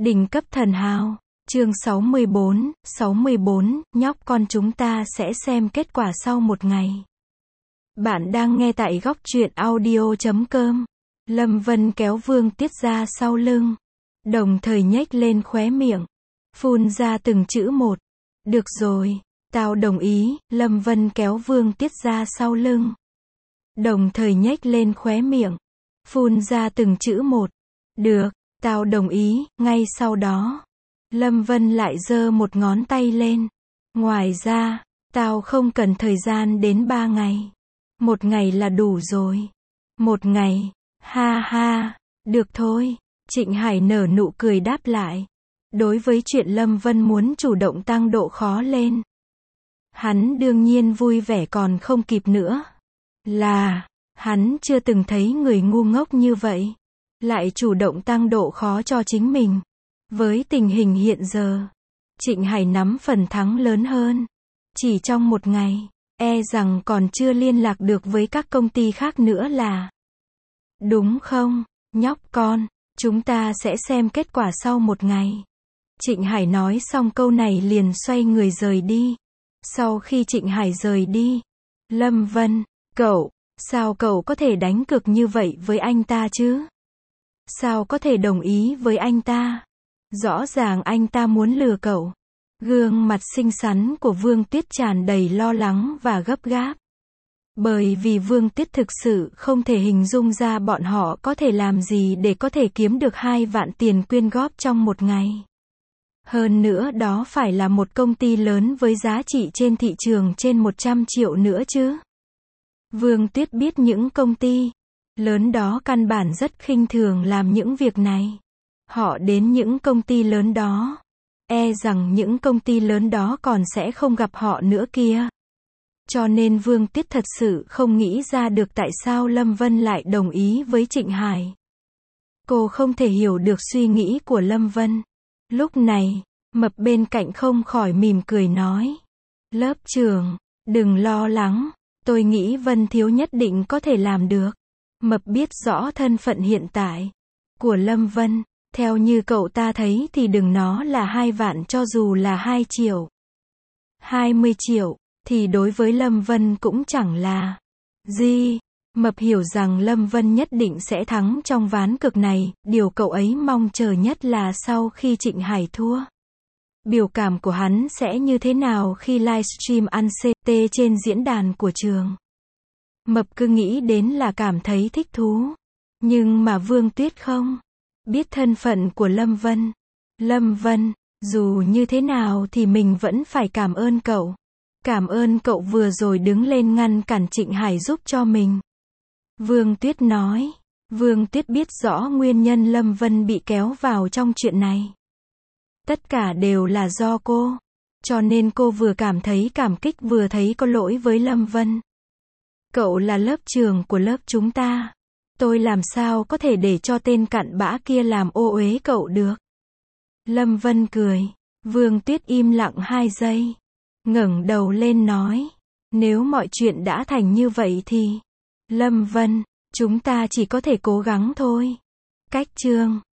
Đỉnh cấp thần hào. Chương 64, nhóc con chúng ta sẽ xem kết quả sau một ngày. Bạn đang nghe tại góc truyện audio.com. Lâm Vân kéo Vương Tiết ra sau lưng, đồng thời nhếch lên khóe miệng, phun ra từng chữ một. Được rồi, tao đồng ý. Lâm Vân kéo Vương Tiết ra sau lưng, đồng thời nhếch lên khóe miệng, phun ra từng chữ một. Được, tao đồng ý. Ngay sau đó, Lâm Vân lại giơ một ngón tay lên. Ngoài ra, tao không cần thời gian đến 3 ngày. 1 ngày là đủ rồi. 1 ngày, ha ha, được thôi. Trịnh Hải nở nụ cười đáp lại. Đối với chuyện Lâm Vân muốn chủ động tăng độ khó lên, hắn đương nhiên vui vẻ còn không kịp nữa. Hắn chưa từng thấy người ngu ngốc như vậy, lại chủ động tăng độ khó cho chính mình. Với tình hình hiện giờ, Trịnh Hải nắm phần thắng lớn hơn. Chỉ trong 1 ngày, e rằng còn chưa liên lạc được với các công ty khác nữa là. Đúng không, nhóc con? Chúng ta sẽ xem kết quả sau 1 ngày. Trịnh Hải nói xong câu này liền xoay người rời đi. Sau khi Trịnh Hải rời đi, Lâm Vân, sao cậu có thể đánh cược như vậy với anh ta chứ? Sao có thể đồng ý với anh ta? Rõ ràng anh ta muốn lừa cậu. Gương mặt xinh xắn của Vương Tiết tràn đầy lo lắng và gấp gáp. Bởi vì Vương Tiết thực sự không thể hình dung ra bọn họ có thể làm gì để có thể kiếm được 2 vạn tiền quyên góp trong 1 ngày. Hơn nữa đó phải là một công ty lớn với giá trị trên thị trường trên 100 triệu nữa chứ. Vương Tiết biết những công ty lớn đó căn bản rất khinh thường làm những việc này. Họ đến những công ty lớn đó, e rằng những công ty lớn đó còn sẽ không gặp họ nữa kia. Cho nên Vương Tiết thật sự không nghĩ ra được tại sao Lâm Vân lại đồng ý với Trịnh Hải. Cô không thể hiểu được suy nghĩ của Lâm Vân. Lúc này, Mập bên cạnh không khỏi mỉm cười nói. Lớp trưởng, đừng lo lắng, tôi nghĩ Vân thiếu nhất định có thể làm được. Mập biết rõ thân phận hiện tại của Lâm Vân. Theo như cậu ta thấy thì đừng nó là 2 vạn, cho dù là 2 triệu, 20 triệu, thì đối với Lâm Vân cũng chẳng là gì. Mập hiểu rằng Lâm Vân nhất định sẽ thắng trong ván cược này. Điều cậu ấy mong chờ nhất là sau khi Trịnh Hải thua, biểu cảm của hắn sẽ như thế nào khi livestream ăn CT trên diễn đàn của trường. Mập cứ nghĩ đến là cảm thấy thích thú. Nhưng mà Vương Tiết không biết thân phận của Lâm Vân. Lâm Vân, dù như thế nào thì mình vẫn phải cảm ơn cậu. Cảm ơn cậu vừa rồi đứng lên ngăn cản Trịnh Hải giúp cho mình. Vương Tuyết nói. Vương Tuyết biết rõ nguyên nhân Lâm Vân bị kéo vào trong chuyện này. Tất cả đều là do cô. Cho nên cô vừa cảm thấy cảm kích vừa thấy có lỗi với Lâm Vân. Cậu là lớp trưởng của lớp chúng ta. Tôi làm sao có thể để cho tên cặn bã kia làm ô uế cậu được? Lâm Vân cười. Vương Tuyết im lặng 2 giây. Ngẩng đầu lên nói. Nếu mọi chuyện đã thành như vậy thì, Lâm Vân, chúng ta chỉ có thể cố gắng thôi. Cách chương